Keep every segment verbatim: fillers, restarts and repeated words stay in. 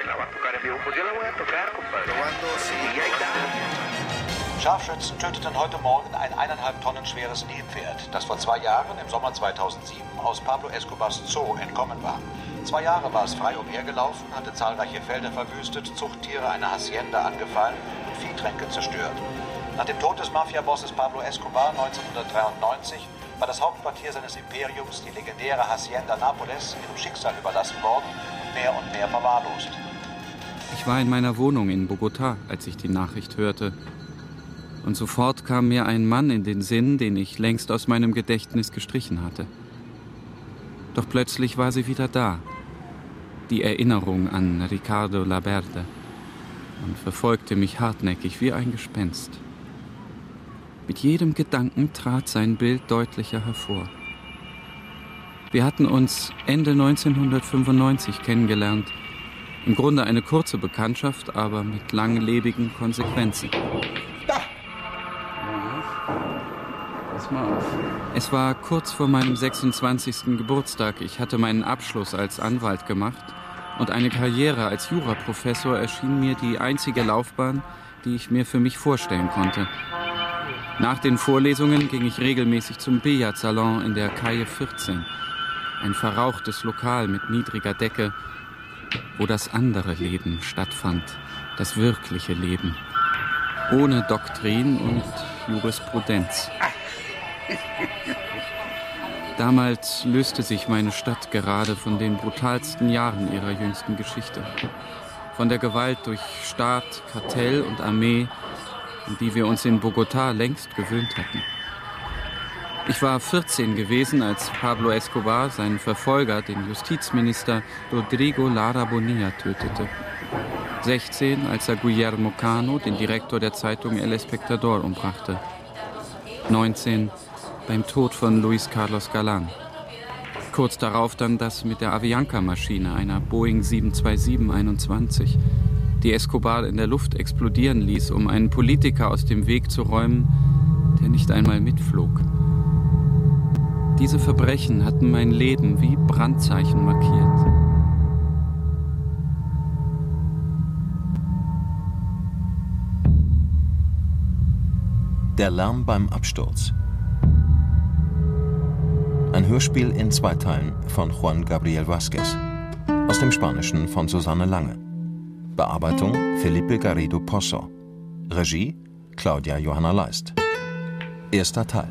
Scharfschützen töteten heute Morgen ein eineinhalb Tonnen schweres Nilpferd, das vor zwei Jahren, im Sommer zweitausendsieben, aus Pablo Escobars Zoo entkommen war. Zwei Jahre war es frei umhergelaufen, hatte zahlreiche Felder verwüstet, Zuchttiere einer Hacienda angefallen und Viehtränke zerstört. Nach dem Tod des Mafia-Bosses Pablo Escobar neunzehnhundertdreiundneunzig war das Hauptquartier seines Imperiums, die legendäre Hacienda Nápoles, ihrem Schicksal überlassen worden und mehr und mehr verwahrlost. Ich war in meiner Wohnung in Bogotá, als ich die Nachricht hörte. Und sofort kam mir ein Mann in den Sinn, den ich längst aus meinem Gedächtnis gestrichen hatte. Doch plötzlich war sie wieder da. Die Erinnerung an Ricardo Laberde, und verfolgte mich hartnäckig wie ein Gespenst. Mit jedem Gedanken trat sein Bild deutlicher hervor. Wir hatten uns Ende neunzehnhundertfünfundneunzig kennengelernt. Im Grunde eine kurze Bekanntschaft, aber mit langlebigen Konsequenzen. Da! Pass mal auf. Es war kurz vor meinem sechsundzwanzigsten Geburtstag. Ich hatte meinen Abschluss als Anwalt gemacht und eine Karriere als Juraprofessor erschien mir die einzige Laufbahn, die ich mir für mich vorstellen konnte. Nach den Vorlesungen ging ich regelmäßig zum Billardsalon in der Calle vierzehn. Ein verrauchtes Lokal mit niedriger Decke, wo das andere Leben stattfand, das wirkliche Leben. Ohne Doktrin und Jurisprudenz. Damals löste sich meine Stadt gerade von den brutalsten Jahren ihrer jüngsten Geschichte. Von der Gewalt durch Staat, Kartell und Armee, an die wir uns in Bogotá längst gewöhnt hatten. Ich war vierzehn gewesen, als Pablo Escobar seinen Verfolger, den Justizminister Rodrigo Lara Bonilla, tötete. sechzehn, als er Guillermo Cano, den Direktor der Zeitung El Espectador, umbrachte. neunzehn, beim Tod von Luis Carlos Galán. Kurz darauf dann das mit der Avianca-Maschine, einer Boeing sieben zwei sieben einundzwanzig, die Escobar in der Luft explodieren ließ, um einen Politiker aus dem Weg zu räumen, der nicht einmal mitflog. Diese Verbrechen hatten mein Leben wie Brandzeichen markiert. Der Lärm beim Absturz. Ein Hörspiel in zwei Teilen von Juan Gabriel Vázquez. Aus dem Spanischen von Susanne Lange. Bearbeitung Felipe Garrido Pozo. Regie Claudia Johanna Leist. Erster Teil.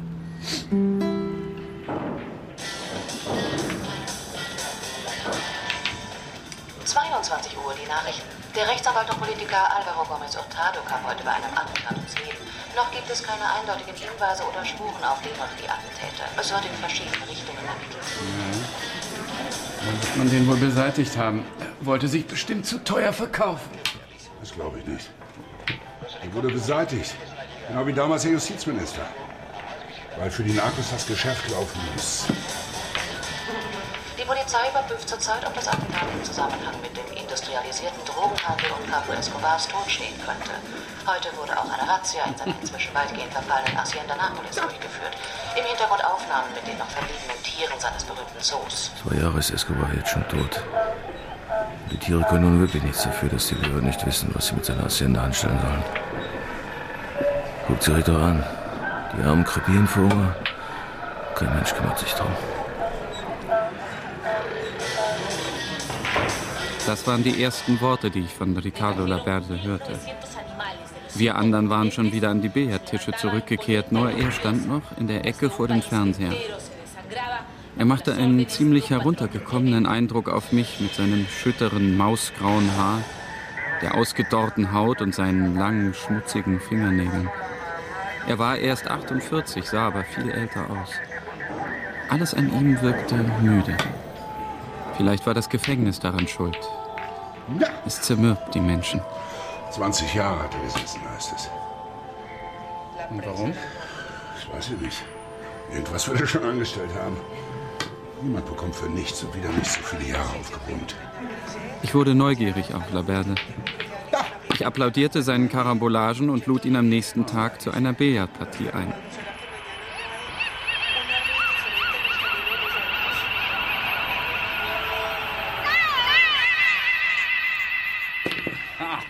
zweiundzwanzig Uhr, die Nachrichten. Der Rechtsanwalt und Politiker Álvaro Gómez Hurtado kam heute bei einem Attentat ums Leben. Noch gibt es keine eindeutigen Hinweise oder Spuren auf den oder die Attentäter. Es wird in verschiedene Richtungen ermittelt. Ja. Dann wird man den wohl beseitigt haben. Er wollte sich bestimmt zu teuer verkaufen. Das glaube ich nicht. Er wurde beseitigt. Genau wie damals der Justizminister. Weil für die Narcos das Geschäft laufen muss. Die Polizei überprüft zurzeit, ob das Attentat im Zusammenhang mit dem industrialisierten Drogenhandel und Pablo Escobars Tod stehen könnte. Heute wurde auch eine Razzia in seiner inzwischen weitgehend verfallenen Hacienda Nápoles durchgeführt. Im Hintergrund Aufnahmen mit den noch verbliebenen Tieren seines berühmten Zoos. Zwei Jahre ist Escobar jetzt schon tot. Die Tiere können nun wirklich nichts dafür, dass die Behörden nicht wissen, was sie mit seiner Hacienda anstellen sollen. Guckt sie euch doch an. Die Armen krepieren vor Hunger. Kein Mensch kümmert sich drum. Das waren die ersten Worte, die ich von Ricardo Laberde hörte. Wir anderen waren schon wieder an die Billardtische zurückgekehrt, nur er stand noch in der Ecke vor dem Fernseher. Er machte einen ziemlich heruntergekommenen Eindruck auf mich mit seinem schütteren, mausgrauen Haar, der ausgedorrten Haut und seinen langen, schmutzigen Fingernägeln. Er war erst achtundvierzig, sah aber viel älter aus. Alles an ihm wirkte müde. Vielleicht war das Gefängnis daran schuld. Ja. Es zermürbt die Menschen. zwanzig Jahre hat er gesessen, heißt es. Und warum? Ich weiß ja nicht. Irgendwas wird er schon angestellt haben. Niemand bekommt für nichts und wieder nicht so viele Jahre aufgebrummt. Ich wurde neugierig auf Laberde. Ich applaudierte seinen Karambolagen und lud ihn am nächsten Tag zu einer Billardpartie ein.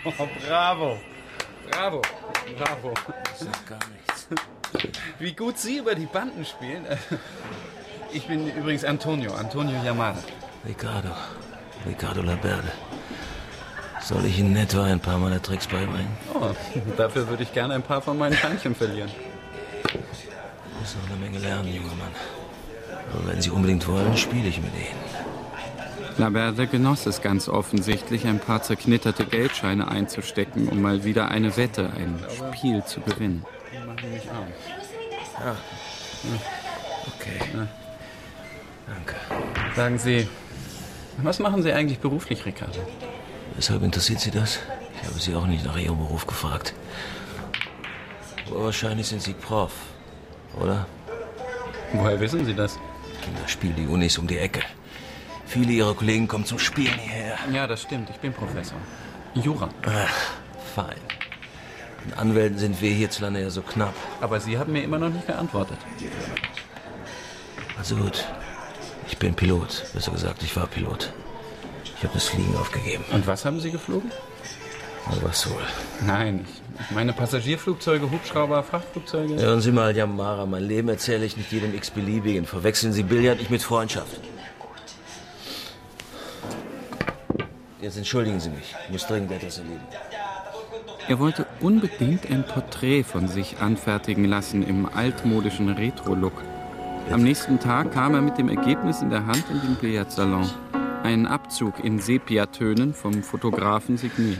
Oh, bravo. Bravo. Bravo. Das sagt gar nichts. Wie gut Sie über die Banden spielen. Ich bin übrigens Antonio, Antonio Yamada. Ricardo. Ricardo Laberde. Soll ich Ihnen etwa ein paar meiner Tricks beibringen? Oh, dafür würde ich gerne ein paar von meinen Scheinchen verlieren. Ich muss noch eine Menge lernen, junger Mann. Aber wenn Sie unbedingt wollen, spiele ich mit Ihnen. Laberde genoss es ganz offensichtlich, ein paar zerknitterte Geldscheine einzustecken, um mal wieder eine Wette, ein Spiel zu gewinnen. Die machen mich aus. Ja. Okay. Ja. Danke. Sagen Sie, was machen Sie eigentlich beruflich, Ricardo? Weshalb interessiert Sie das? Ich habe Sie auch nicht nach Ihrem Beruf gefragt. Aber wahrscheinlich sind Sie Prof, oder? Woher wissen Sie das? Kinderspiel, die Uni ist um die Ecke. Viele Ihrer Kollegen kommen zum Spielen hierher. Ja, das stimmt. Ich bin Professor. Jura. Ach, fein. An Anwälten sind wir hierzulande ja so knapp. Aber Sie haben mir immer noch nicht geantwortet. Also gut. Ich bin Pilot. Besser gesagt, ich war Pilot. Ich habe das Fliegen aufgegeben. Und was haben Sie geflogen? Aber was wohl? Nein, ich, ich meine Passagierflugzeuge, Hubschrauber, Frachtflugzeuge. Hören Sie mal, Yamara, mein Leben erzähle ich nicht jedem x-beliebigen. Verwechseln Sie Billard nicht mit Freundschaft. Jetzt entschuldigen Sie mich. Ich muss dringend etwas erledigen. Er wollte unbedingt ein Porträt von sich anfertigen lassen im altmodischen Retro-Look. Am nächsten Tag kam er mit dem Ergebnis in der Hand in den Billardsalon. Ein Abzug in Sepiatönen vom Fotografen signiert.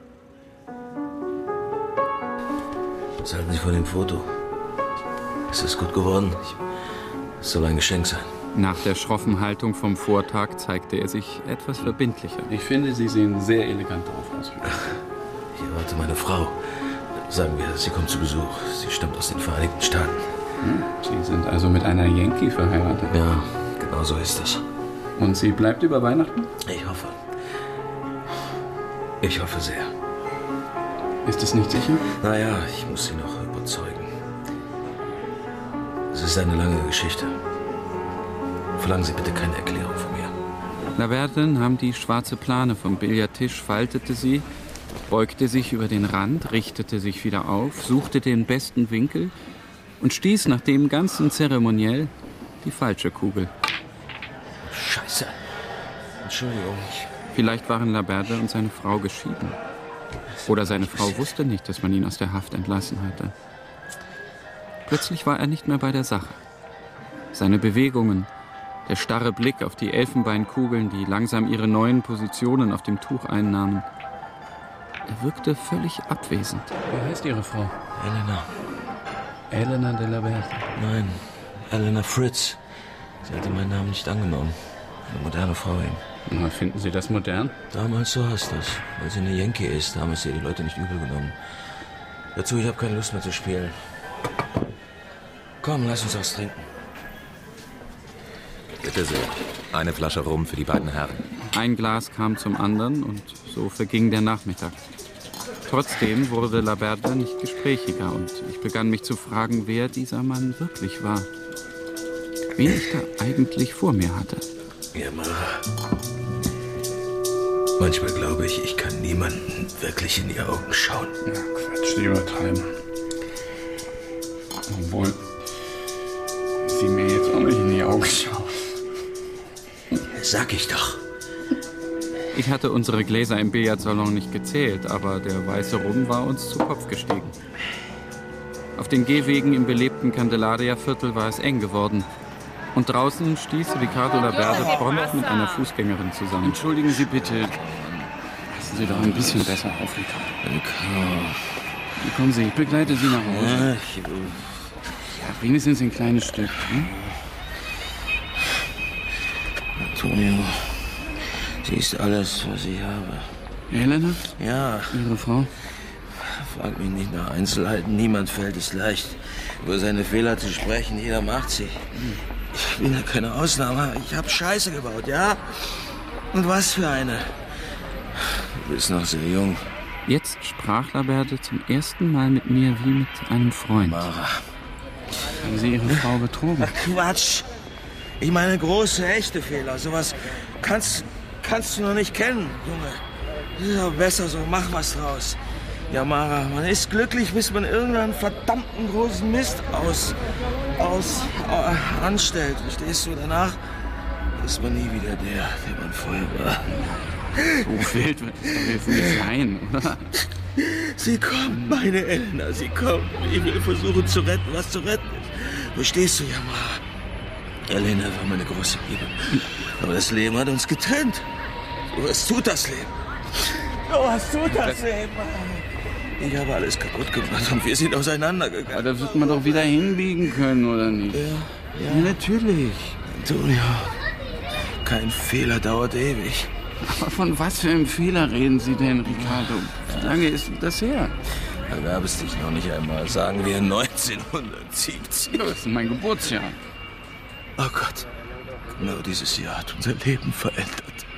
Was halten Sie von dem Foto? Ist es gut geworden? Ich, es soll ein Geschenk sein. Nach der schroffen Haltung vom Vortag zeigte er sich etwas verbindlicher. Ich finde, Sie sehen sehr elegant aus. Ich erwarte meine Frau. Sagen wir, sie kommt zu Besuch. Sie stammt aus den Vereinigten Staaten. Hm, Sie sind also mit einer Yankee verheiratet? Ja, genau so ist das. Und sie bleibt über Weihnachten? Ich hoffe. Ich hoffe sehr. Ist es nicht sicher? Naja, ich muss sie noch überzeugen. Es ist eine lange Geschichte. Verlangen Sie bitte keine Erklärung von mir. Laberde nahm die schwarze Plane vom Billardtisch, faltete sie, beugte sich über den Rand, richtete sich wieder auf, suchte den besten Winkel und stieß nach dem ganzen Zeremoniell die falsche Kugel. Scheiße. Entschuldigung. Vielleicht waren Laberde und seine Frau geschieden. Oder seine Frau wusste nicht, dass man ihn aus der Haft entlassen hatte. Plötzlich war er nicht mehr bei der Sache. Seine Bewegungen, der starre Blick auf die Elfenbeinkugeln, die langsam ihre neuen Positionen auf dem Tuch einnahmen. Er wirkte völlig abwesend. Wie heißt Ihre Frau? Elena. Elena de Laberde. Nein, Elena Fritz. Sie hatte meinen Namen nicht angenommen. Eine moderne Frau eben. Na, finden Sie das modern? Damals so heißt das. Weil sie eine Yankee ist, haben es ihr die Leute nicht übel genommen. Dazu, ich habe keine Lust mehr zu spielen. Komm, lass uns was trinken. Bitte sehr. Eine Flasche Rum für die beiden Herren. Ein Glas kam zum anderen und so verging der Nachmittag. Trotzdem wurde Laberde nicht gesprächiger und ich begann mich zu fragen, wer dieser Mann wirklich war. Wen ich da eigentlich vor mir hatte. Yamara. Manchmal glaube ich, ich kann niemanden wirklich in die Augen schauen. Na Quatsch, die übertreiben. Obwohl sie mir jetzt auch nicht in die Augen schauen. Sag ich doch. Ich hatte unsere Gläser im Billardsalon nicht gezählt, aber der weiße Rum war uns zu Kopf gestiegen. Auf den Gehwegen im belebten Candelaria-Viertel war es eng geworden. Und draußen stieß Ricardo Laberde prompt mit einer Fußgängerin zusammen. Entschuldigen Sie bitte. Passen Sie doch ein bisschen besser auf, Ricardo. Kommen Sie, ich begleite Sie nach Hause. Ja, wenigstens ein kleines Stück. Hm? Antonio, sie ist alles, was ich habe. Elena? Ja. Ihre Frau? Frag mich nicht nach Einzelheiten. Niemand fällt es leicht, über seine Fehler zu sprechen. Jeder macht sie. Ich bin ja keine Ausnahme. Ich habe Scheiße gebaut, ja? Und was für eine? Du bist noch sehr jung. Jetzt sprach Laberde zum ersten Mal mit mir wie mit einem Freund. Mara. Haben Sie Ihre Frau betrogen? Ach, Quatsch. Ich meine große, echte Fehler. Sowas kannst, kannst du noch nicht kennen, Junge. Ja, besser so, mach was draus. Yamara, man ist glücklich, bis man irgendeinen verdammten großen Mist aus, aus, äh, anstellt. Verstehst du? Danach ist man nie wieder der, der man vorher war. So wild wird es doch jetzt nicht sein, oder? Sie kommt, meine Elena, sie kommt. Ich will versuchen zu retten, was zu retten ist. Verstehst du, Yamara? Elena war meine große Liebe. Aber das Leben hat uns getrennt. So was tut das Leben. So was tut das Leben. Ich habe alles kaputt gemacht und wir sind auseinandergegangen. Aber da wird man doch wieder hinbiegen können, oder nicht? Ja, ja. ja natürlich. Antonio, kein Fehler dauert ewig. Aber von was für einem Fehler reden Sie denn, Ricardo? Wie lange ist das her? Da gab es dich noch nicht einmal. Sagen wir neunzehnhundertsiebzig. Das ist mein Geburtsjahr. Oh Gott, genau dieses Jahr hat unser Leben verändert.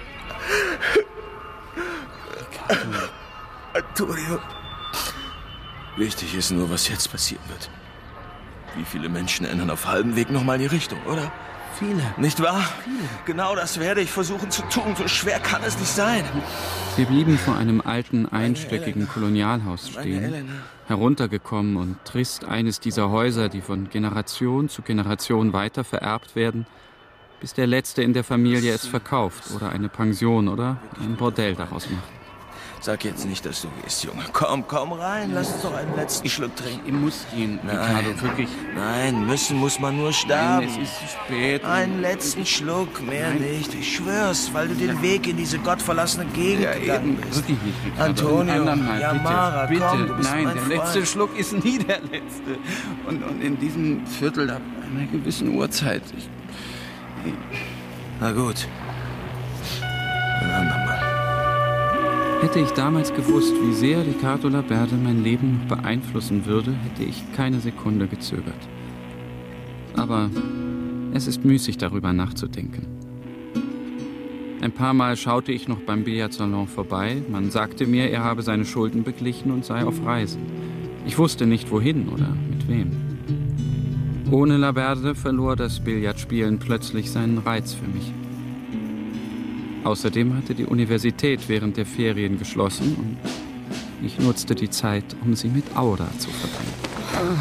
Ricardo. Antonio. Wichtig ist nur, was jetzt passieren wird. Wie viele Menschen ändern auf halbem Weg nochmal die Richtung, oder? Viele. Nicht wahr? Viele. Genau das werde ich versuchen zu tun. So schwer kann es nicht sein. Wir blieben vor einem alten, einstöckigen Kolonialhaus stehen, heruntergekommen und trist eines dieser Häuser, die von Generation zu Generation weiter vererbt werden, bis der Letzte in der Familie es verkauft oder eine Pension oder ein Bordell daraus macht. Sag jetzt nicht, dass du gehst, Junge. Komm, komm rein. Lass uns doch einen letzten Schluck trinken. Ich muss gehen, Ricardo, wirklich. Nein, müssen muss man nur sterben. Nein, es ist zu spät. Einen letzten Schluck, mehr Nein. nicht. Ich schwör's, weil du den Weg in diese gottverlassene Gegend Ja, gegangen eben. bist. Wirklich nicht, Ricardo. Antonio, Ein andermal, Yamara, bitte, komm, bitte. du bist Nein, mein der Freund. letzte Schluck ist nie der letzte. Und, und in diesem Viertel ab einer gewissen Uhrzeit. Ich, ich, Na gut. Ein andermal. Hätte ich damals gewusst, wie sehr Ricardo Laberde mein Leben noch beeinflussen würde, hätte ich keine Sekunde gezögert. Aber es ist müßig, darüber nachzudenken. Ein paar Mal schaute ich noch beim Billardsalon vorbei. Man sagte mir, er habe seine Schulden beglichen und sei auf Reisen. Ich wusste nicht, wohin oder mit wem. Ohne Laberde verlor das Billardspielen plötzlich seinen Reiz für mich. Außerdem hatte die Universität während der Ferien geschlossen und ich nutzte die Zeit, um sie mit Aura zu verbringen.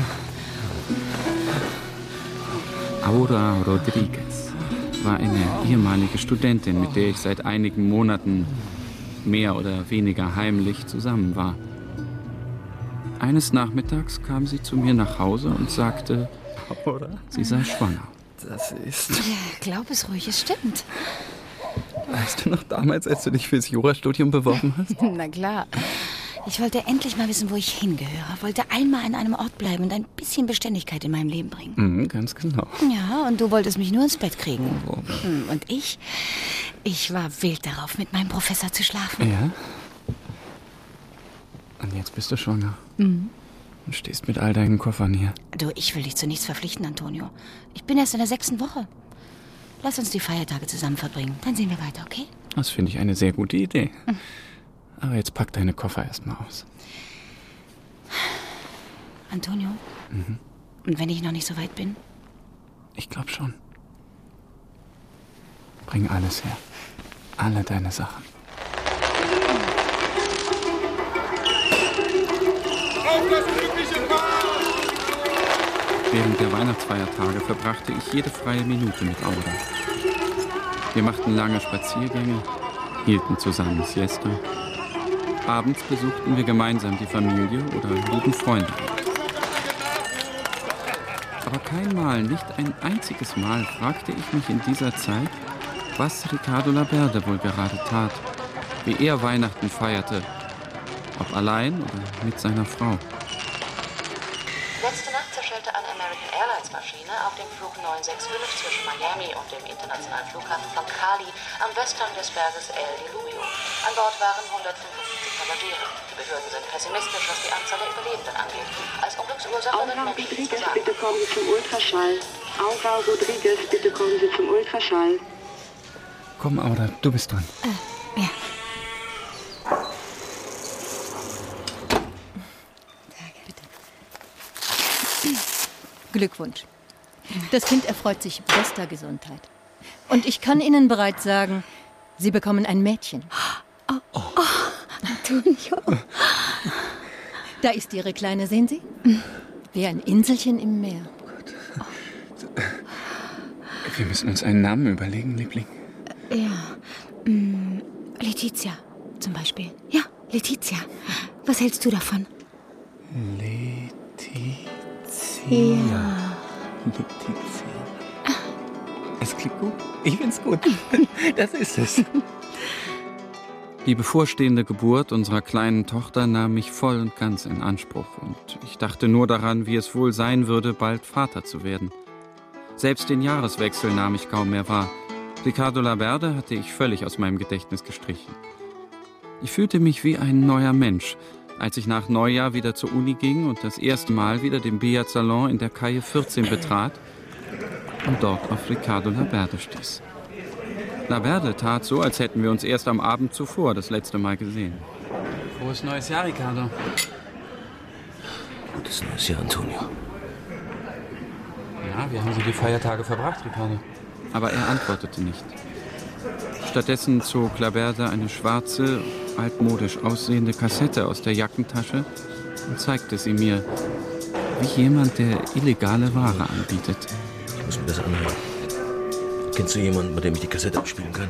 Aura Rodriguez war eine ehemalige Studentin, mit der ich seit einigen Monaten mehr oder weniger heimlich zusammen war. Eines Nachmittags kam sie zu mir nach Hause und sagte, Aura, sie sei schwanger. Das ist... Ja, glaub es ruhig, es stimmt. Weißt du noch damals, als du dich fürs Jurastudium beworben hast? Na klar. Ich wollte endlich mal wissen, wo ich hingehöre. Wollte einmal an einem Ort bleiben und ein bisschen Beständigkeit in meinem Leben bringen. Mhm, ganz genau. Ja, und du wolltest mich nur ins Bett kriegen. Oh. Und ich, ich war wild darauf, mit meinem Professor zu schlafen. Ja? Und jetzt bist du schwanger. Mhm. Und stehst mit all deinen Koffern hier. Du, ich will dich zu nichts verpflichten, Antonio. Ich bin erst in der sechsten Woche. Lass uns die Feiertage zusammen verbringen. Dann sehen wir weiter, okay? Das finde ich eine sehr gute Idee. Mhm. Aber jetzt pack deine Koffer erstmal aus. Antonio? Mhm. Und wenn ich noch nicht so weit bin? Ich glaube schon. Bring alles her. Alle deine Sachen. Auf das friedliche Paar! Während der Weihnachtsfeiertage verbrachte ich jede freie Minute mit Aura. Wir machten lange Spaziergänge, hielten zusammen Siesta. Abends besuchten wir gemeinsam die Familie oder luden Freunde. Aber kein Mal, nicht ein einziges Mal fragte ich mich in dieser Zeit, was Ricardo Laberde wohl gerade tat, wie er Weihnachten feierte, ob allein oder mit seiner Frau. Letzte Nacht zerschellte eine American Airlines Maschine auf dem Flug neun sechs fünf zwischen Miami und dem internationalen Flughafen von Cali am Westhang des Berges El Diluvio. An Bord waren hundertfünfundsiebzig Passagiere. Die Behörden sind pessimistisch, was die Anzahl der Überlebenden angeht. Als Unglücksursache wird Aura Menschen Rodriguez, zu sagen. bitte kommen Sie zum Ultraschall. Aura Rodriguez, bitte kommen Sie zum Ultraschall. Komm, Aura, du bist dran. Äh, ja. Glückwunsch. Das Kind erfreut sich bester Gesundheit. Und ich kann Ihnen bereits sagen, Sie bekommen ein Mädchen. Oh, oh, Antonio. Da ist Ihre Kleine, sehen Sie? Wie ein Inselchen im Meer. Wir müssen uns einen Namen überlegen, Liebling. Ja, mm, Letizia zum Beispiel. Ja, Letizia. Was hältst du davon? Letizia. Ja. Letizia. Es klingt gut. Ich find's gut. Das ist es. Die bevorstehende Geburt unserer kleinen Tochter nahm mich voll und ganz in Anspruch. Und ich dachte nur daran, wie es wohl sein würde, bald Vater zu werden. Selbst den Jahreswechsel nahm ich kaum mehr wahr. Ricardo Laberde hatte ich völlig aus meinem Gedächtnis gestrichen. Ich fühlte mich wie ein neuer Mensch, als ich nach Neujahr wieder zur Uni ging und das erste Mal wieder den Billardsalon in der Calle vierzehn betrat und dort auf Ricardo Laberde stieß. Laberde tat so, als hätten wir uns erst am Abend zuvor das letzte Mal gesehen. Frohes neues Jahr, Ricardo. Gutes neues Jahr, Antonio. Ja, wie haben Sie die Feiertage verbracht, Ricardo? Aber er antwortete nicht. Stattdessen zog Laberde eine schwarze, altmodisch aussehende Kassette aus der Jackentasche und zeigte sie mir, wie jemand, der illegale Ware anbietet. Ich muss mir das anhören. Kennst du jemanden, bei dem ich die Kassette abspielen kann?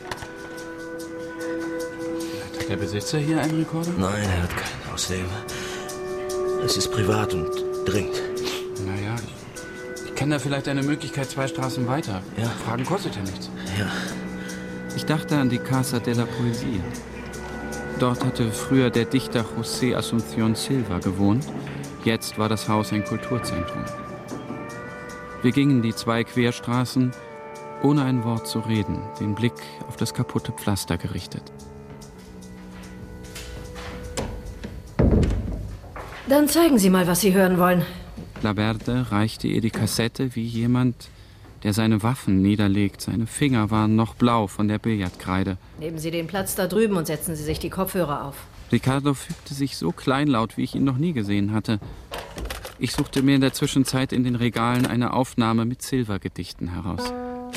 Hat der Besitzer hier einen Rekorder? Nein, er hat keinen. Außerdem, es ist privat und dringend. Naja, ich, ich kenne da vielleicht eine Möglichkeit zwei Straßen weiter. Ja. Fragen kostet ja nichts. Ja. Ich dachte an die Casa de la Poesia. Dort hatte früher der Dichter José Asunción Silva gewohnt. Jetzt war das Haus ein Kulturzentrum. Wir gingen die zwei Querstraßen, ohne ein Wort zu reden, den Blick auf das kaputte Pflaster gerichtet. Dann zeigen Sie mal, was Sie hören wollen. Laberde reichte ihr die Kassette wie jemand, der seine Waffen niederlegt. Seine Finger waren noch blau von der Billardkreide. Nehmen Sie den Platz da drüben und setzen Sie sich die Kopfhörer auf. Ricardo fügte sich so kleinlaut, wie ich ihn noch nie gesehen hatte. Ich suchte mir in der Zwischenzeit in den Regalen eine Aufnahme mit Silva-Gedichten heraus.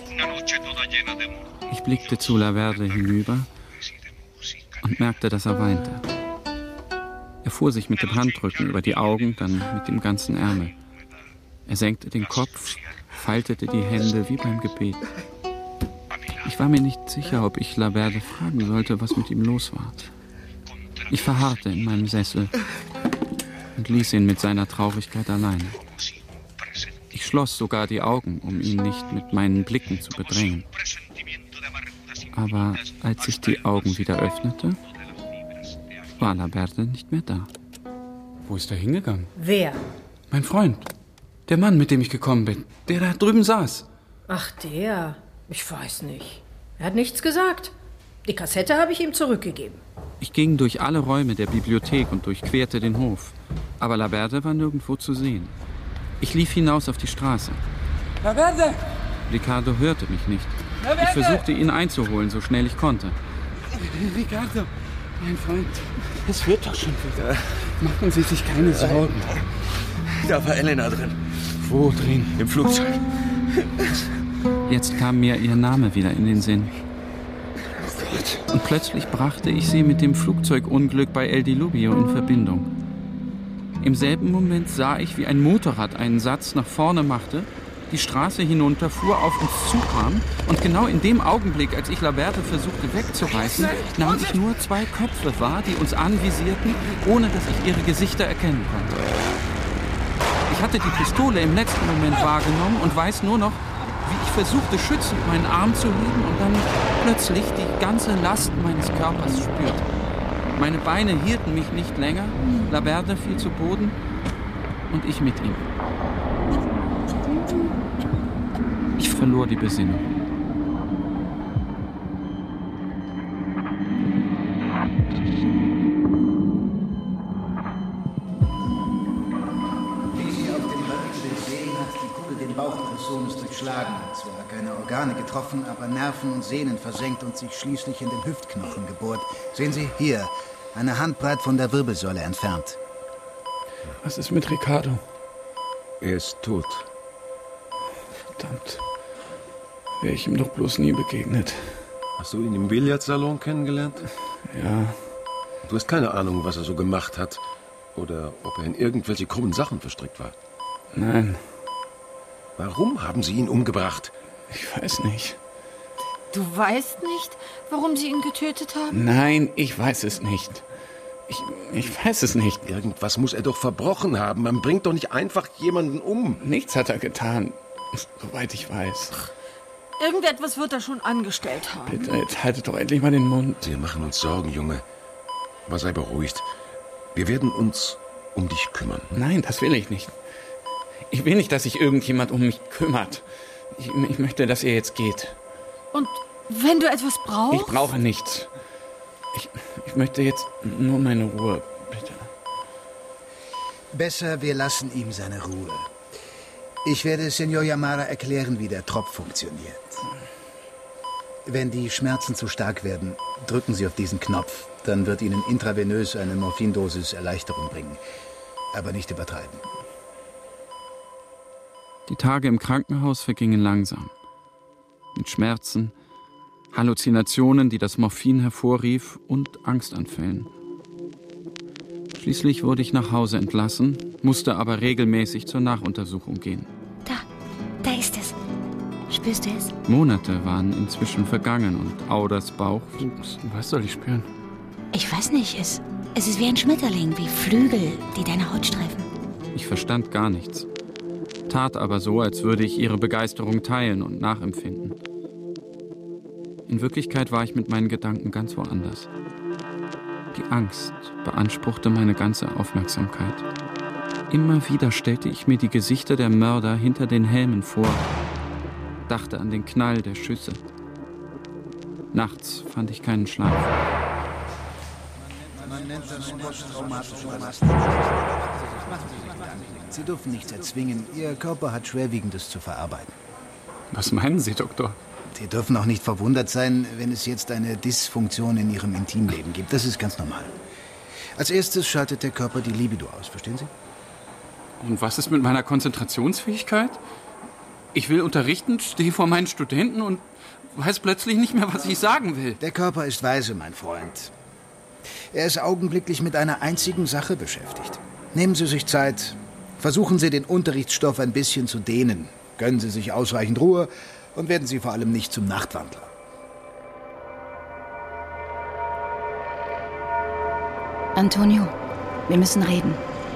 Ich blickte zu Laberde hinüber und merkte, dass er weinte. Er fuhr sich mit dem Handrücken über die Augen, dann mit dem ganzen Ärmel. Er senkte den Kopf, faltete die Hände wie beim Gebet. Ich war mir nicht sicher, ob ich Laberde fragen sollte, was mit ihm los war. Ich verharrte in meinem Sessel und ließ ihn mit seiner Traurigkeit alleine. Ich schloss sogar die Augen, um ihn nicht mit meinen Blicken zu bedrängen. Aber als ich die Augen wieder öffnete, war Laberde nicht mehr da. Wo ist er hingegangen? Wer? Mein Freund. Der Mann, mit dem ich gekommen bin. Der da drüben saß. Ach, der. Ich weiß nicht. Er hat nichts gesagt. Die Kassette habe ich ihm zurückgegeben. Ich ging durch alle Räume der Bibliothek und durchquerte den Hof. Aber Laberde war nirgendwo zu sehen. Ich lief hinaus auf die Straße. Laberde! Ricardo hörte mich nicht. Laberde! Ich versuchte, ihn einzuholen, so schnell ich konnte. Ricardo, mein Freund, es wird doch schon wieder. Machen Sie sich keine Sorgen. Da war Elena drin. Wo drin? Im Flugzeug. Jetzt kam mir ihr Name wieder in den Sinn. Und plötzlich brachte ich sie mit dem Flugzeugunglück bei El Diluvio in Verbindung. Im selben Moment sah ich, wie ein Motorrad einen Satz nach vorne machte, die Straße hinunterfuhr, auf uns zukam und genau in dem Augenblick, als ich Laberde versuchte wegzureißen, nahm ich nur zwei Köpfe wahr, die uns anvisierten, ohne dass ich ihre Gesichter erkennen konnte. Ich hatte die Pistole im letzten Moment wahrgenommen und weiß nur noch, wie ich versuchte, schützend meinen Arm zu heben und dann plötzlich die ganze Last meines Körpers spürte. Meine Beine hielten mich nicht länger, Laberde fiel zu Boden und ich mit ihm. Ich verlor die Besinnung. Wie Sie auf dem Bericht sehen, hat die Kugel den Bauch Ihres Sohnes durchschlagen. Zwar keine Organe getroffen, aber Nerven und Sehnen versenkt und sich schließlich in den Hüftknochen gebohrt. Sehen Sie, hier, eine Handbreit von der Wirbelsäule entfernt. Was ist mit Ricardo? Er ist tot. Verdammt. Wäre ich ihm doch bloß nie begegnet. Hast du ihn im Billardsalon kennengelernt? Ja. Du hast keine Ahnung, was er so gemacht hat. Oder ob er in irgendwelche krummen Sachen verstrickt war. Nein. Warum haben Sie ihn umgebracht? Ich weiß nicht. Du weißt nicht, warum sie ihn getötet haben? Nein, ich weiß es nicht. Ich, ich weiß es nicht. Irgendwas muss er doch verbrochen haben. Man bringt doch nicht einfach jemanden um. Nichts hat er getan, soweit ich weiß. Irgendetwas wird er schon angestellt haben. Bitte, jetzt haltet doch endlich mal den Mund. Wir machen uns Sorgen, Junge. Aber sei beruhigt. Wir werden uns um dich kümmern. Nein, das will ich nicht. Ich will nicht, dass sich irgendjemand um mich kümmert. Ich, ich möchte, dass ihr jetzt geht. Und wenn du etwas brauchst? Ich brauche nichts. Ich, ich möchte jetzt nur meine Ruhe, bitte. Besser, wir lassen ihm seine Ruhe. Ich werde Senor Yamara erklären, wie der Tropf funktioniert. Wenn die Schmerzen zu stark werden, drücken Sie auf diesen Knopf. Dann wird Ihnen intravenös eine Morphindosis Erleichterung bringen. Aber nicht übertreiben. Die Tage im Krankenhaus vergingen langsam. Mit Schmerzen, Halluzinationen, die das Morphin hervorrief, und Angstanfällen. Schließlich wurde ich nach Hause entlassen, musste aber regelmäßig zur Nachuntersuchung gehen. Da, da ist es. Spürst du es? Monate waren inzwischen vergangen und Audas Bauch wuchs. Was soll ich spüren? Ich weiß nicht, es, es ist wie ein Schmetterling, wie Flügel, die deine Haut streifen. Ich verstand gar nichts, tat aber so, als würde ich ihre Begeisterung teilen und nachempfinden. In Wirklichkeit war ich mit meinen Gedanken ganz woanders. Die Angst beanspruchte meine ganze Aufmerksamkeit. Immer wieder stellte ich mir die Gesichter der Mörder hinter den Helmen vor, dachte an den Knall der Schüsse. Nachts fand ich keinen Schlaf. Man nennt das posttraumatische Belastungsstörung. Sie dürfen nichts erzwingen. Ihr Körper hat Schwerwiegendes zu verarbeiten. Was meinen Sie, Doktor? Sie dürfen auch nicht verwundert sein, wenn es jetzt eine Dysfunktion in Ihrem Intimleben gibt. Das ist ganz normal. Als erstes schaltet der Körper die Libido aus, verstehen Sie? Und was ist mit meiner Konzentrationsfähigkeit? Ich will unterrichten, stehe vor meinen Studenten und weiß plötzlich nicht mehr, was ich sagen will. Der Körper ist weise, mein Freund. Er ist augenblicklich mit einer einzigen Sache beschäftigt. Nehmen Sie sich Zeit. Versuchen Sie, den Unterrichtsstoff ein bisschen zu dehnen. Gönnen Sie sich ausreichend Ruhe und werden Sie vor allem nicht zum Nachtwandler. Antonio, wir müssen reden.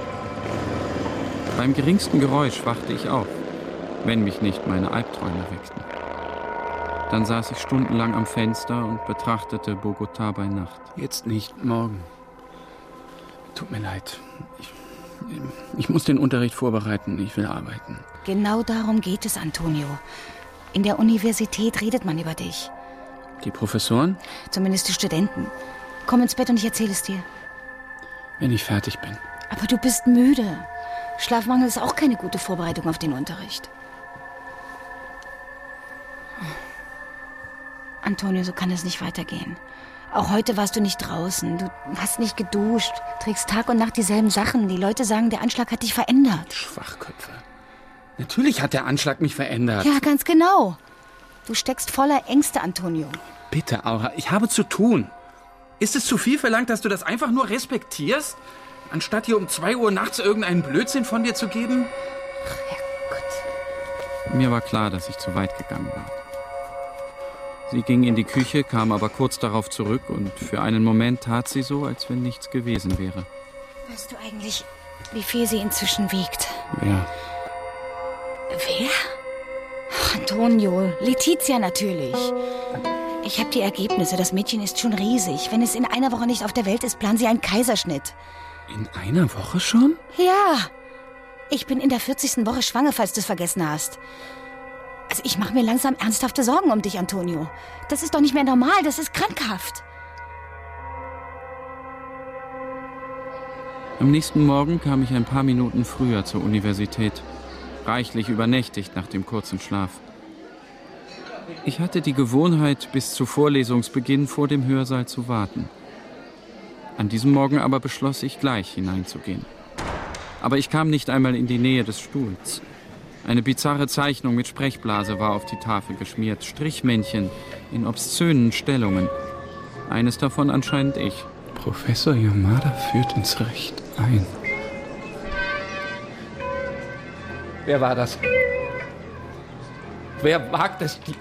Beim geringsten Geräusch wachte ich auf, wenn mich nicht meine Albträume weckten. Dann saß ich stundenlang am Fenster und betrachtete Bogotá bei Nacht. Jetzt nicht, morgen. Tut mir leid. Ich, ich muss den Unterricht vorbereiten. Ich will arbeiten. Genau darum geht es, Antonio. In der Universität redet man über dich. Die Professoren? Zumindest die Studenten. Komm ins Bett und ich erzähle es dir. Wenn ich fertig bin. Aber du bist müde. Schlafmangel ist auch keine gute Vorbereitung auf den Unterricht. Antonio, so kann es nicht weitergehen. Auch heute warst du nicht draußen. Du hast nicht geduscht, trägst Tag und Nacht dieselben Sachen. Die Leute sagen, der Anschlag hat dich verändert. Schwachköpfe. Natürlich hat der Anschlag mich verändert. Ja, ganz genau. Du steckst voller Ängste, Antonio. Bitte, Aura, ich habe zu tun. Ist es zu viel verlangt, dass du das einfach nur respektierst, anstatt hier um zwei Uhr nachts irgendeinen Blödsinn von dir zu geben? Ach, Herrgott. Mir war klar, dass ich zu weit gegangen war. Sie ging in die Küche, kam aber kurz darauf zurück und für einen Moment tat sie so, als wenn nichts gewesen wäre. Weißt du eigentlich, wie viel sie inzwischen wiegt? Wer? Wer? Ach, Antonio, Letizia natürlich. Ich habe die Ergebnisse. Das Mädchen ist schon riesig. Wenn es in einer Woche nicht auf der Welt ist, planen sie einen Kaiserschnitt. In einer Woche schon? Ja. Ich bin in der vierzigsten Woche schwanger, falls du es vergessen hast. Also ich mache mir langsam ernsthafte Sorgen um dich, Antonio. Das ist doch nicht mehr normal, das ist krankhaft. Am nächsten Morgen kam ich ein paar Minuten früher zur Universität. Reichlich übernächtigt nach dem kurzen Schlaf. Ich hatte die Gewohnheit, bis zu Vorlesungsbeginn vor dem Hörsaal zu warten. An diesem Morgen aber beschloss ich, gleich hineinzugehen. Aber ich kam nicht einmal in die Nähe des Stuhls. Eine bizarre Zeichnung mit Sprechblase war auf die Tafel geschmiert. Strichmännchen in obszönen Stellungen. Eines davon anscheinend ich. Professor Yamada führt ins Recht ein. Wer war das? Wer wagt es? Die,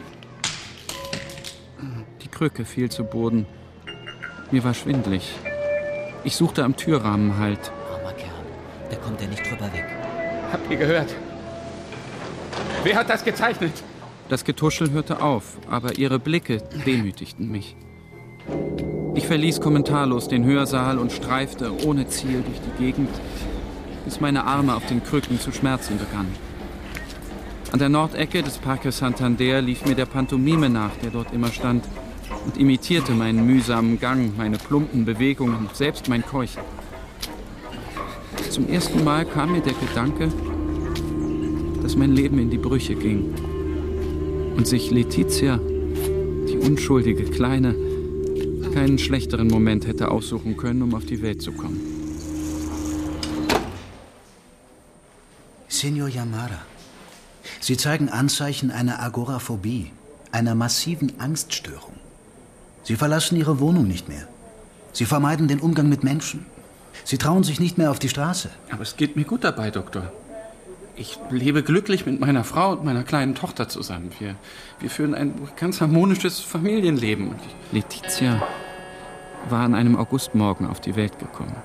die Krücke fiel zu Boden. Mir war schwindlig. Ich suchte am Türrahmen Halt. Armer Kerl, der kommt ja nicht drüber weg. Habt ihr gehört? Wer hat das gezeichnet? Das Getuschel hörte auf, aber ihre Blicke demütigten mich. Ich verließ kommentarlos den Hörsaal und streifte ohne Ziel durch die Gegend, bis meine Arme auf den Krücken zu schmerzen begannen. An der Nordecke des Parque Santander lief mir der Pantomime nach, der dort immer stand, und imitierte meinen mühsamen Gang, meine plumpen Bewegungen, selbst mein Keuchen. Zum ersten Mal kam mir der Gedanke, dass mein Leben in die Brüche ging und sich Letizia, die unschuldige Kleine, keinen schlechteren Moment hätte aussuchen können, um auf die Welt zu kommen. Signor Yamada, Sie zeigen Anzeichen einer Agoraphobie, einer massiven Angststörung. Sie verlassen Ihre Wohnung nicht mehr. Sie vermeiden den Umgang mit Menschen. Sie trauen sich nicht mehr auf die Straße. Aber es geht mir gut dabei, Doktor. Ich lebe glücklich mit meiner Frau und meiner kleinen Tochter zusammen. Wir, wir führen ein ganz harmonisches Familienleben. Und Letizia war an einem Augustmorgen auf die Welt gekommen.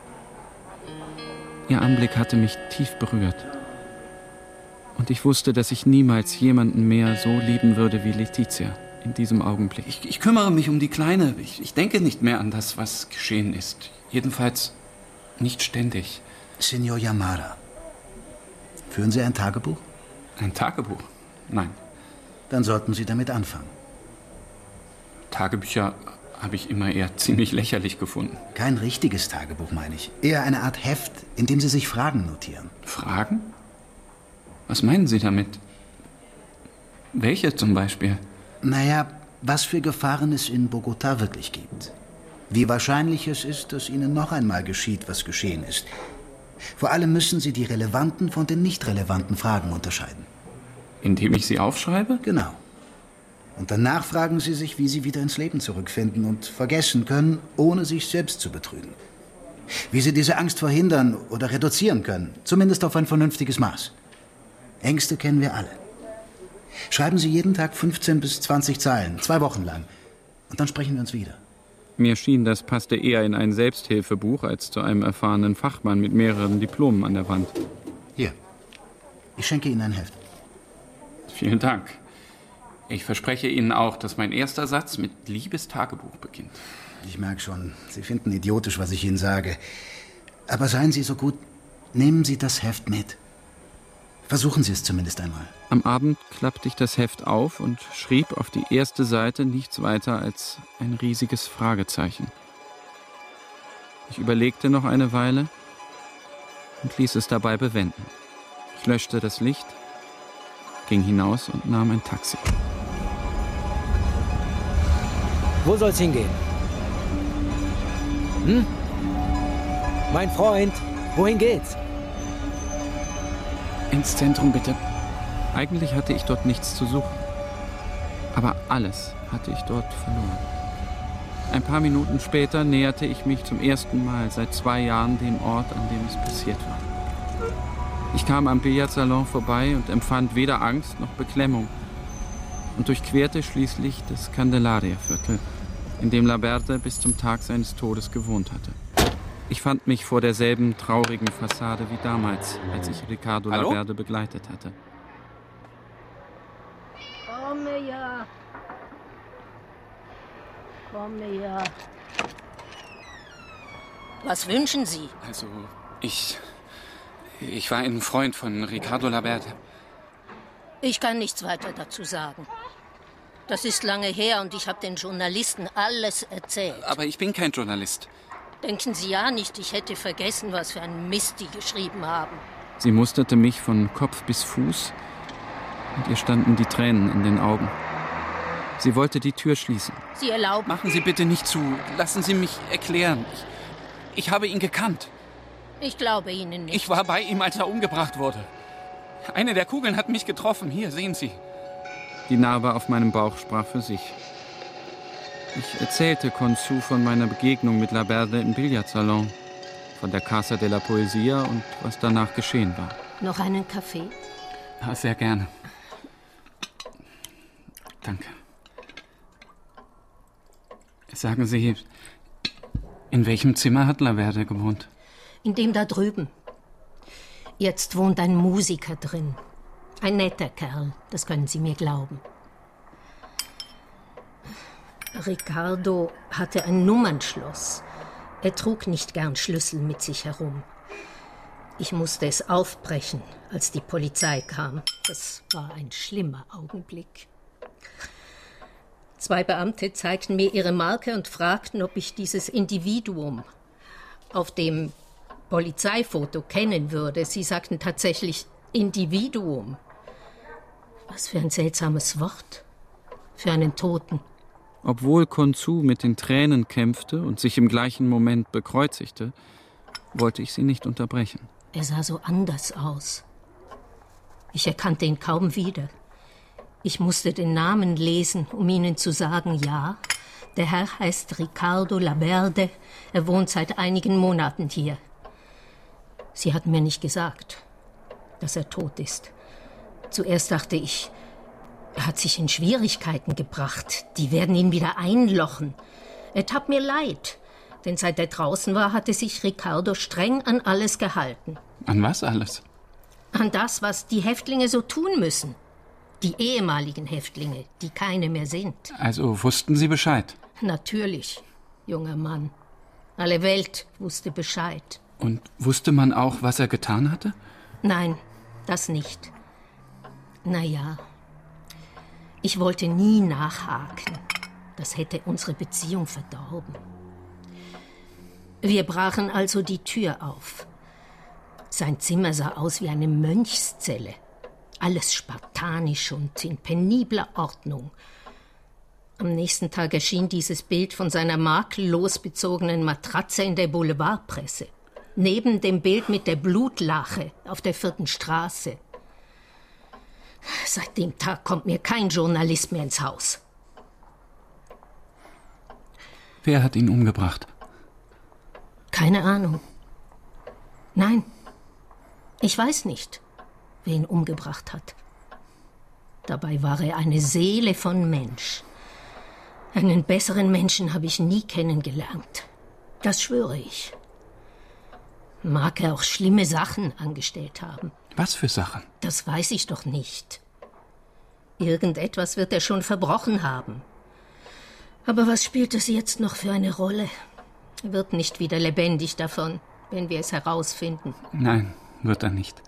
Ihr Anblick hatte mich tief berührt. Und ich wusste, dass ich niemals jemanden mehr so lieben würde wie Letizia in diesem Augenblick. Ich, ich kümmere mich um die Kleine. Ich, ich denke nicht mehr an das, was geschehen ist. Jedenfalls nicht ständig. Signor Yamada, führen Sie ein Tagebuch? Ein Tagebuch? Nein. Dann sollten Sie damit anfangen. Tagebücher habe ich immer eher ziemlich lächerlich gefunden. Kein richtiges Tagebuch, meine ich. Eher eine Art Heft, in dem Sie sich Fragen notieren. Fragen? Was meinen Sie damit? Welche zum Beispiel? Naja, was für Gefahren es in Bogotá wirklich gibt. Wie wahrscheinlich es ist, dass Ihnen noch einmal geschieht, was geschehen ist. Vor allem müssen Sie die relevanten von den nicht relevanten Fragen unterscheiden. Indem ich sie aufschreibe? Genau. Und danach fragen Sie sich, wie Sie wieder ins Leben zurückfinden und vergessen können, ohne sich selbst zu betrügen. Wie Sie diese Angst verhindern oder reduzieren können, zumindest auf ein vernünftiges Maß. Ängste kennen wir alle. Schreiben Sie jeden Tag fünfzehn bis zwanzig Zeilen, zwei Wochen lang. Und dann sprechen wir uns wieder. Mir schien, das passte eher in ein Selbsthilfebuch als zu einem erfahrenen Fachmann mit mehreren Diplomen an der Wand. Hier, ich schenke Ihnen ein Heft. Vielen Dank. Ich verspreche Ihnen auch, dass mein erster Satz mit Liebestagebuch beginnt. Ich merke schon, Sie finden idiotisch, was ich Ihnen sage. Aber seien Sie so gut, nehmen Sie das Heft mit. Versuchen Sie es zumindest einmal. Am Abend klappte ich das Heft auf und schrieb auf die erste Seite nichts weiter als ein riesiges Fragezeichen. Ich überlegte noch eine Weile und ließ es dabei bewenden. Ich löschte das Licht, ging hinaus und nahm ein Taxi. Wo soll's hingehen? Hm? Mein Freund, wohin geht's? Ins Zentrum, bitte. Eigentlich hatte ich dort nichts zu suchen. Aber alles hatte ich dort verloren. Ein paar Minuten später näherte ich mich zum ersten Mal seit zwei Jahren dem Ort, an dem es passiert war. Ich kam am Billardsalon vorbei und empfand weder Angst noch Beklemmung und durchquerte schließlich das Candelaria-Viertel, in dem Laberde bis zum Tag seines Todes gewohnt hatte. Ich fand mich vor derselben traurigen Fassade wie damals, als ich Ricardo Hallo? Laberde begleitet hatte. Komm her. Komm her. Was wünschen Sie? Also, ich... Ich war ein Freund von Ricardo Laberde. Ich kann nichts weiter dazu sagen. Das ist lange her und ich habe den Journalisten alles erzählt. Aber ich bin kein Journalist. Denken Sie ja nicht, ich hätte vergessen, was für einen Mist die geschrieben haben. Sie musterte mich von Kopf bis Fuß und ihr standen die Tränen in den Augen. Sie wollte die Tür schließen. Sie erlauben... Machen Sie bitte nicht zu. Lassen Sie mich erklären. Ich, ich habe ihn gekannt. Ich glaube Ihnen nicht. Ich war bei ihm, als er umgebracht wurde. Eine der Kugeln hat mich getroffen. Hier, sehen Sie. Die Narbe auf meinem Bauch sprach für sich. Ich erzählte Consu von meiner Begegnung mit Laberde im Billardsalon, von der Casa de la Poesia und was danach geschehen war. Noch einen Kaffee? Ja, sehr gerne. Danke. Sagen Sie, in welchem Zimmer hat Laberde gewohnt? In dem da drüben. Jetzt wohnt ein Musiker drin. Ein netter Kerl, das können Sie mir glauben. Ricardo hatte ein Nummernschloss. Er trug nicht gern Schlüssel mit sich herum. Ich musste es aufbrechen, als die Polizei kam. Das war ein schlimmer Augenblick. Zwei Beamte zeigten mir ihre Marke und fragten, ob ich dieses Individuum auf dem Polizeifoto kennen würde. Sie sagten tatsächlich Individuum. Was für ein seltsames Wort für einen Toten. Obwohl Consu mit den Tränen kämpfte und sich im gleichen Moment bekreuzigte, wollte ich sie nicht unterbrechen. Er sah so anders aus. Ich erkannte ihn kaum wieder. Ich musste den Namen lesen, um Ihnen zu sagen, ja, der Herr heißt Ricardo Laberde, er wohnt seit einigen Monaten hier. Sie hatten mir nicht gesagt, dass er tot ist. Zuerst dachte ich, er hat sich in Schwierigkeiten gebracht. Die werden ihn wieder einlochen. Er tat mir leid, denn seit er draußen war, hatte sich Ricardo streng an alles gehalten. An was alles? An das, was die Häftlinge so tun müssen. Die ehemaligen Häftlinge, die keine mehr sind. Also wussten Sie Bescheid? Natürlich, junger Mann. Alle Welt wusste Bescheid. Und wusste man auch, was er getan hatte? Nein, das nicht. Na ja, ich wollte nie nachhaken. Das hätte unsere Beziehung verdorben. Wir brachen also die Tür auf. Sein Zimmer sah aus wie eine Mönchszelle. Alles spartanisch und in penibler Ordnung. Am nächsten Tag erschien dieses Bild von seiner makellos bezogenen Matratze in der Boulevardpresse. Neben dem Bild mit der Blutlache auf der vierten Straße. Seit dem Tag kommt mir kein Journalist mehr ins Haus. Wer hat ihn umgebracht? Keine Ahnung. Nein, ich weiß nicht, wer ihn umgebracht hat. Dabei war er eine Seele von Mensch. Einen besseren Menschen habe ich nie kennengelernt. Das schwöre ich. Mag er auch schlimme Sachen angestellt haben. Was für Sachen? Das weiß ich doch nicht. Irgendetwas wird er schon verbrochen haben. Aber was spielt es jetzt noch für eine Rolle? Er wird nicht wieder lebendig davon, wenn wir es herausfinden. Nein, wird er nicht.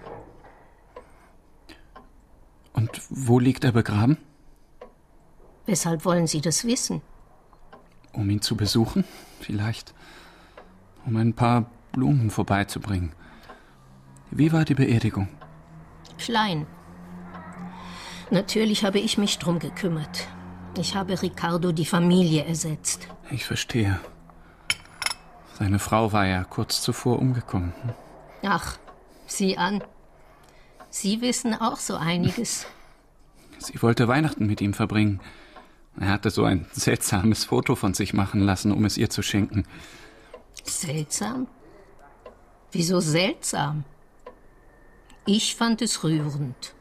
Und wo liegt er begraben? Weshalb wollen Sie das wissen? Um ihn zu besuchen, vielleicht. Um ein paar Blumen vorbeizubringen. Wie war die Beerdigung? Klein. Natürlich habe ich mich drum gekümmert. Ich habe Ricardo die Familie ersetzt. Ich verstehe. Seine Frau war ja kurz zuvor umgekommen. Ach, sieh an. Sie wissen auch so einiges. Sie wollte Weihnachten mit ihm verbringen. Er hatte so ein seltsames Foto von sich machen lassen, um es ihr zu schenken. Seltsam? Wieso seltsam? Ich fand es rührend.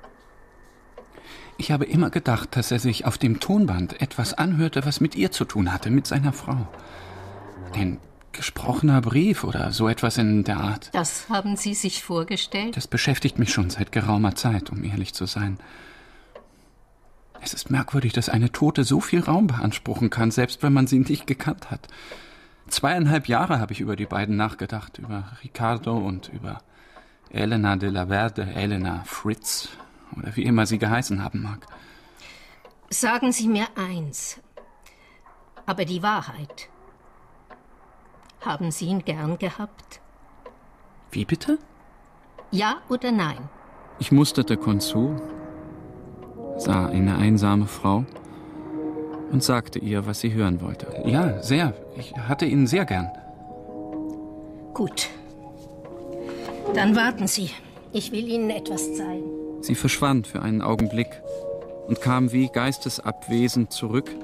Ich habe immer gedacht, dass er sich auf dem Tonband etwas anhörte, was mit ihr zu tun hatte, mit seiner Frau. Ein gesprochener Brief oder so etwas in der Art. Das haben Sie sich vorgestellt? Das beschäftigt mich schon seit geraumer Zeit, um ehrlich zu sein. Es ist merkwürdig, dass eine Tote so viel Raum beanspruchen kann, selbst wenn man sie nicht gekannt hat. Zweieinhalb Jahre habe ich über die beiden nachgedacht, über Ricardo und über Elena de Laberde, Elena Fritz oder wie immer sie geheißen haben mag. Sagen Sie mir eins, aber die Wahrheit. Haben Sie ihn gern gehabt? Wie bitte? Ja oder nein? Ich musterte Consu, sah eine einsame Frau und sagte ihr, was sie hören wollte. Ja, sehr. Ich hatte ihn sehr gern. Gut. Dann warten Sie. Ich will Ihnen etwas zeigen. Sie verschwand für einen Augenblick und kam wie geistesabwesend zurück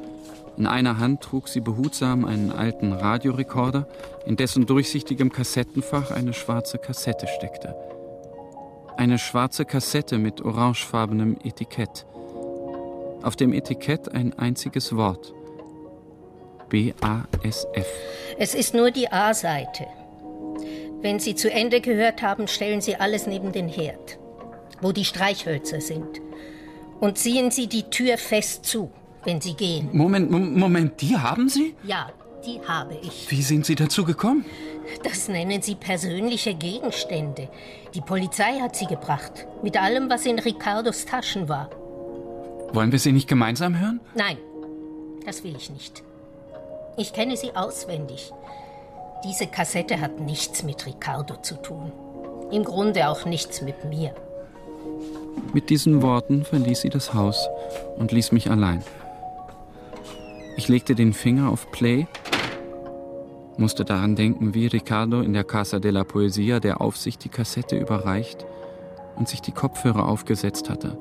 In einer Hand trug sie behutsam einen alten Radiorekorder, in dessen durchsichtigem Kassettenfach eine schwarze Kassette steckte. Eine schwarze Kassette mit orangefarbenem Etikett. Auf dem Etikett ein einziges Wort. B A S F. Es ist nur die A-Seite. Wenn Sie zu Ende gehört haben, stellen Sie alles neben den Herd, wo die Streichhölzer sind. Und ziehen Sie die Tür fest zu, wenn Sie gehen. Moment, Moment, die haben Sie? Ja, die habe ich. Wie sind Sie dazu gekommen? Das nennen Sie persönliche Gegenstände. Die Polizei hat sie gebracht. Mit allem, was in Ricardos Taschen war. Wollen wir sie nicht gemeinsam hören? Nein, das will ich nicht. Ich kenne sie auswendig. Diese Kassette hat nichts mit Ricardo zu tun. Im Grunde auch nichts mit mir. Mit diesen Worten verließ sie das Haus und ließ mich allein. Ich legte den Finger auf Play, musste daran denken, wie Ricardo in der Casa de la Poesia der Aufsicht die Kassette überreicht und sich die Kopfhörer aufgesetzt hatte.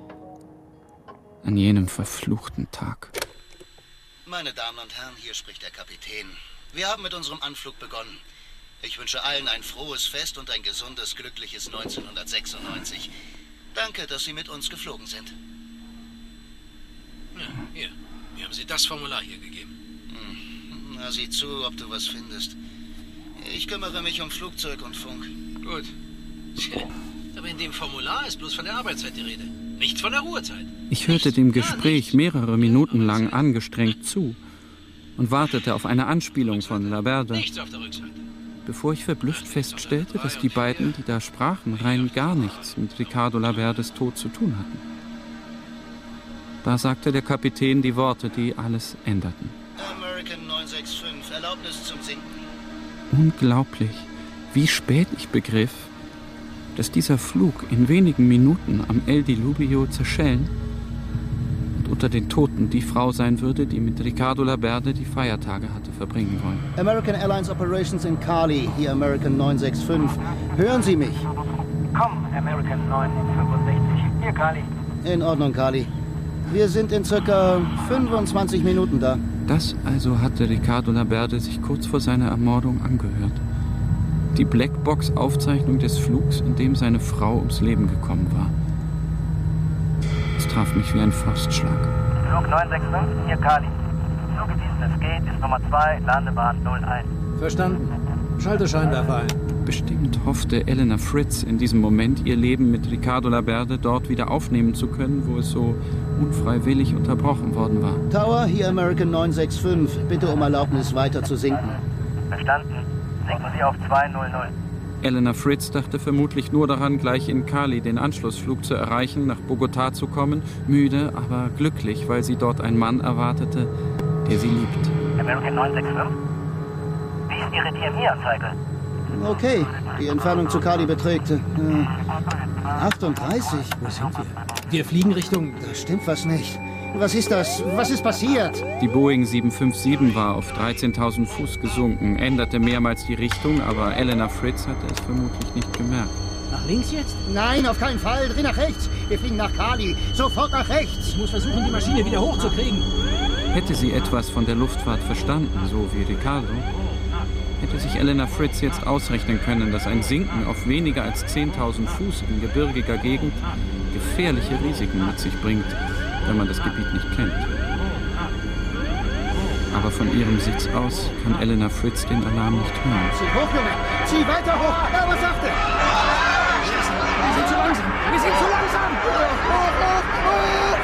An jenem verfluchten Tag. Meine Damen und Herren, hier spricht der Kapitän. Wir haben mit unserem Anflug begonnen. Ich wünsche allen ein frohes Fest und ein gesundes, glückliches neunzehnhundertsechsundneunzig. Danke, dass Sie mit uns geflogen sind. Ja, hier. Wie haben Sie das Formular hier gegeben? Hm. Na, sieh zu, ob du was findest. Ich kümmere mich um Flugzeug und Funk. Gut. Tja, aber in dem Formular ist bloß von der Arbeitszeit die Rede. Nichts von der Ruhezeit. Ich hörte dem Gespräch mehrere Minuten lang angestrengt zu und wartete auf eine Anspielung von Laberde, Nichts auf der Rückseite. bevor ich verblüfft feststellte, dass die beiden, die da sprachen, rein gar nichts mit Ricardo Laberdes Tod zu tun hatten. Da sagte der Kapitän die Worte, die alles änderten. American neun sechs fünf, Erlaubnis zum Sinken. Unglaublich, wie spät ich begriff, dass dieser Flug in wenigen Minuten am El Diluvio zerschellen und unter den Toten die Frau sein würde, die mit Ricardo Laberde die Feiertage hatte verbringen wollen. American Airlines Operations in Cali, hier American neun sechs fünf. Hören Sie mich? Komm, American neun fünfundsechzig, hier Cali. In Ordnung, Cali. Wir sind in circa fünfundzwanzig Minuten da. Das also hatte Ricardo Laberde sich kurz vor seiner Ermordung angehört. Die Blackbox-Aufzeichnung des Flugs, in dem seine Frau ums Leben gekommen war. Es traf mich wie ein Faustschlag. Flug neun sechs fünf, hier Cali. Zugewiesen, es geht, ist Nummer zwei, Landebahn null eins. Verstanden. Schalte Scheinwerfer ein. Bestimmt hoffte Elena Fritz in diesem Moment, ihr Leben mit Ricardo Laberde dort wieder aufnehmen zu können, wo es so unfreiwillig unterbrochen worden war. Tower, hier American neun sechs fünf. Bitte um Erlaubnis, weiter zu sinken. Verstanden. Sinken Sie auf zwei null null. Elena Fritz dachte vermutlich nur daran, gleich in Cali den Anschlussflug zu erreichen, nach Bogotá zu kommen, müde, aber glücklich, weil sie dort einen Mann erwartete, der sie liebt. American neun sechs fünf? Wie ist Ihre D M I-Anzeige? Okay, die Entfernung zu Cali beträgt äh, achtunddreißig. Wo sind wir? Wir fliegen Richtung... Da stimmt was nicht. Was ist das? Was ist passiert? Die Boeing sieben fünf sieben war auf dreizehntausend Fuß gesunken, änderte mehrmals die Richtung, aber Elena Fritz hatte es vermutlich nicht gemerkt. Nach links jetzt? Nein, auf keinen Fall. Dreh nach rechts. Wir fliegen nach Cali. Sofort nach rechts. Ich muss versuchen, die Maschine wieder hochzukriegen. Hätte sie etwas von der Luftfahrt verstanden, so wie Ricardo, hätte sich Elena Fritz jetzt ausrechnen können, dass ein Sinken auf weniger als zehntausend Fuß in gebirgiger Gegend gefährliche Risiken mit sich bringt, wenn man das Gebiet nicht kennt. Aber von ihrem Sitz aus kann Elena Fritz den Alarm nicht hören. Zieh hoch, Junge! Zieh weiter hoch! Ja, was sagt er? Wir sind zu langsam! Wir sind zu langsam! Hoch, hoch, hoch!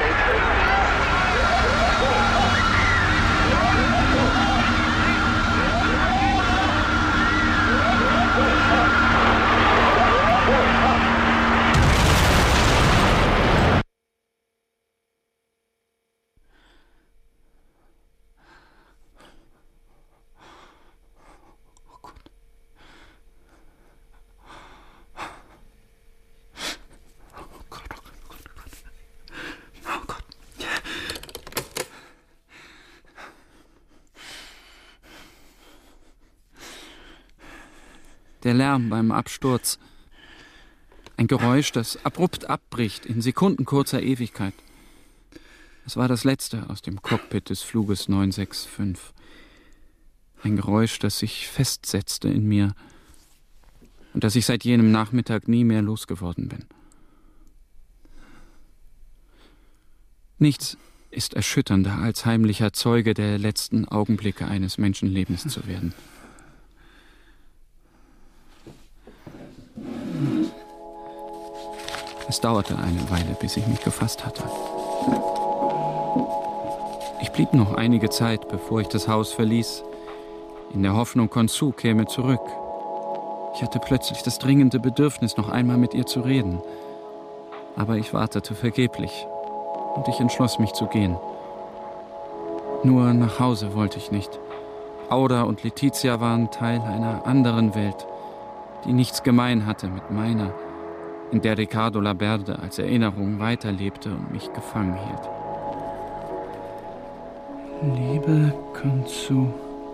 Der Lärm beim Absturz. Ein Geräusch, das abrupt abbricht in sekundenkurzer Ewigkeit. Es war das letzte aus dem Cockpit des Fluges neun sechs fünf. Ein Geräusch, das sich festsetzte in mir und das ich seit jenem Nachmittag nie mehr losgeworden bin. Nichts ist erschütternder, als heimlicher Zeuge der letzten Augenblicke eines Menschenlebens zu werden. Es dauerte eine Weile, bis ich mich gefasst hatte. Ich blieb noch einige Zeit, bevor ich das Haus verließ, in der Hoffnung, Khonsu käme zurück. Ich hatte plötzlich das dringende Bedürfnis, noch einmal mit ihr zu reden. Aber ich wartete vergeblich und ich entschloss mich zu gehen. Nur nach Hause wollte ich nicht. Auda und Letizia waren Teil einer anderen Welt, die nichts gemein hatte mit meiner, in der Ricardo Laberde als Erinnerung weiterlebte und mich gefangen hielt. Liebe Khonsu,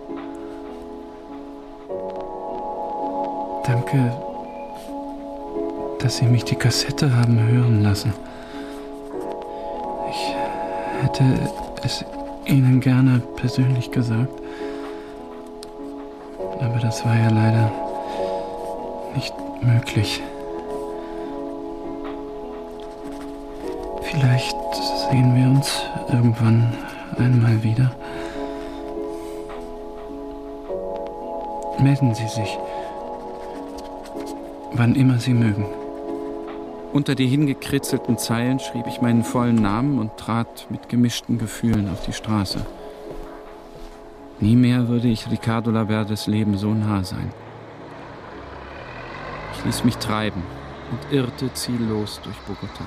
danke, dass Sie mich die Kassette haben hören lassen. Ich hätte es Ihnen gerne persönlich gesagt, aber das war ja leider nicht möglich. Vielleicht sehen wir uns irgendwann einmal wieder. Melden Sie sich, wann immer Sie mögen. Unter die hingekritzelten Zeilen schrieb ich meinen vollen Namen und trat mit gemischten Gefühlen auf die Straße. Nie mehr würde ich Ricardo Laberdes Leben so nah sein. Ich ließ mich treiben und irrte ziellos durch Bogotá.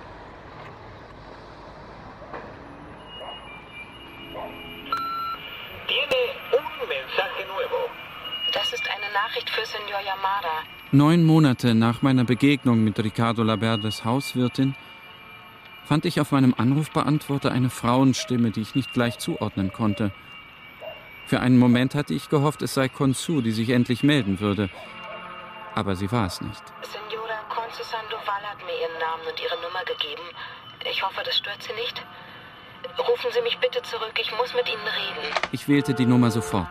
Das ist eine Nachricht für Senor Yamada. Neun Monate nach meiner Begegnung mit Ricardo Laberdes Hauswirtin fand ich auf meinem Anrufbeantworter eine Frauenstimme, die ich nicht gleich zuordnen konnte. Für einen Moment hatte ich gehofft, es sei Khonsu, die sich endlich melden würde. Aber sie war es nicht. Senora Khonsu Sandoval hat mir Ihren Namen und Ihre Nummer gegeben. Ich hoffe, das stört Sie nicht. Rufen Sie mich bitte zurück, ich muss mit Ihnen reden. Ich wählte die Nummer sofort.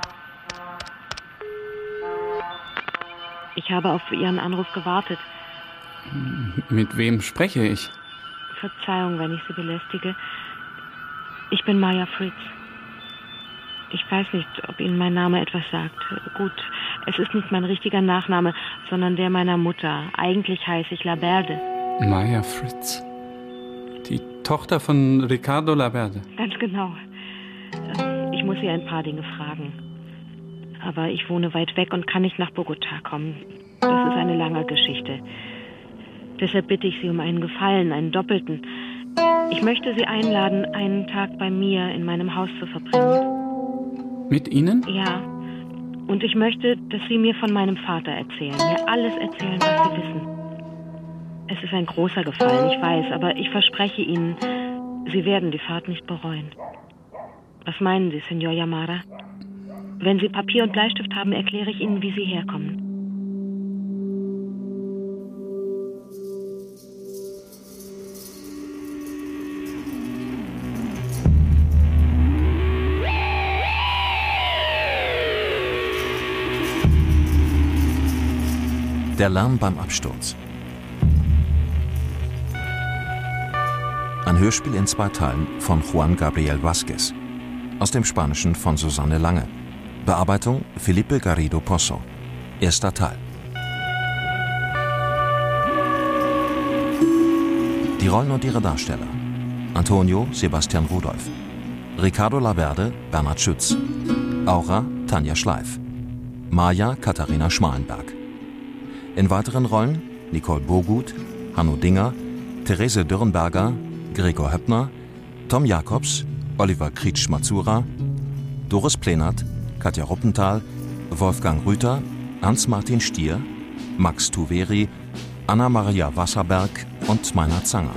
Ich habe auf Ihren Anruf gewartet. Mit wem spreche ich? Verzeihung, wenn ich Sie belästige. Ich bin Maya Fritz. Ich weiß nicht, ob Ihnen mein Name etwas sagt. Gut, es ist nicht mein richtiger Nachname, sondern der meiner Mutter. Eigentlich heiße ich Laberde. Maya Fritz. Die Tochter von Ricardo Laberde. Ganz genau. Ich muss Sie ein paar Dinge fragen. Aber ich wohne weit weg und kann nicht nach Bogotá kommen. Das ist eine lange Geschichte. Deshalb bitte ich Sie um einen Gefallen, einen doppelten. Ich möchte Sie einladen, einen Tag bei mir in meinem Haus zu verbringen. Mit Ihnen? Ja. Und ich möchte, dass Sie mir von meinem Vater erzählen. Mir alles erzählen, was Sie wissen. Es ist ein großer Gefallen, ich weiß, aber ich verspreche Ihnen, Sie werden die Fahrt nicht bereuen. Was meinen Sie, Senor Yamada? Wenn Sie Papier und Bleistift haben, erkläre ich Ihnen, wie Sie herkommen. Der Lärm beim Absturz. Ein Hörspiel in zwei Teilen von Juan Gabriel Vázquez. Aus dem Spanischen von Susanne Lange. Bearbeitung Felipe Garrido Pozo. Erster Teil. Die Rollen und ihre Darsteller: Antonio Sebastian Rudolph, Ricardo Laberde Bernhard Schütz, Aura Tanja Schleif, Maya Katharina Schmalenberg. In weiteren Rollen Nicole Bogut, Hanno Dinger, Therese Dürrenberger, Gregor Höppner, Tom Jacobs, Oliver Krietsch-Mazura, Doris Plenert, Katja Ruppenthal, Wolfgang Rüther, Hans-Martin Stier, Max Tuveri, Anna-Maria Wasserberg und Meinhard Zanger.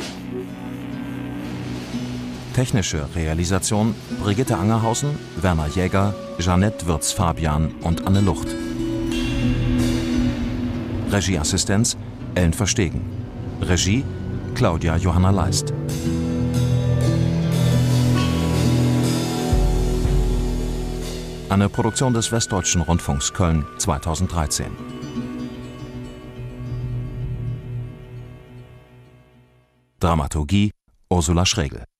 Technische Realisation Brigitte Angerhausen, Werner Jäger, Jeanette Würz-Fabian und Anne Lucht. Regieassistenz Ellen Verstegen. Regie Claudia Johanna Leist. Eine Produktion des Westdeutschen Rundfunks Köln zweitausenddreizehn. Dramaturgie Ursula Schregel.